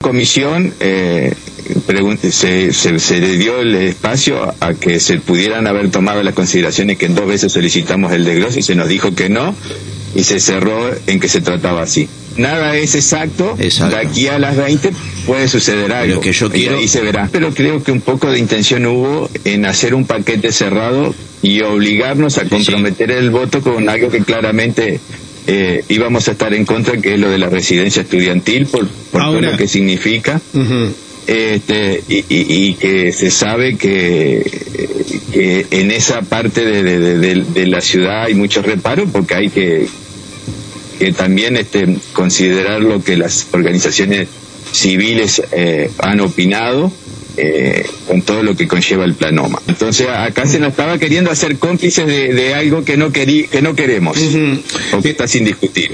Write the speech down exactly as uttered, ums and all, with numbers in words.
comisión eh, se, se, se le dio el espacio a que se pudieran haber tomado las consideraciones que en dos veces solicitamos el desglose y se nos dijo que no, y se cerró en que se trataba así. Nada es exacto, exacto. De aquí a las veinte puede suceder algo, que yo quiero... y ahí se verá. Pero creo que un poco de intención hubo en hacer un paquete cerrado y obligarnos a comprometer sí. el voto con algo que claramente eh, íbamos a estar en contra, que es lo de la residencia estudiantil, por, por todo lo que significa. Uh-huh. Este, y, y, y que se sabe que, que en esa parte de, de, de, de la ciudad hay muchos reparos, porque hay que, que también este, considerar lo que las organizaciones civiles eh, han opinado, eh, con todo lo que conlleva el planoma. Entonces acá se nos estaba queriendo hacer cómplices de, de algo que no querí, que no queremos, uh-huh. porque está sin discutir.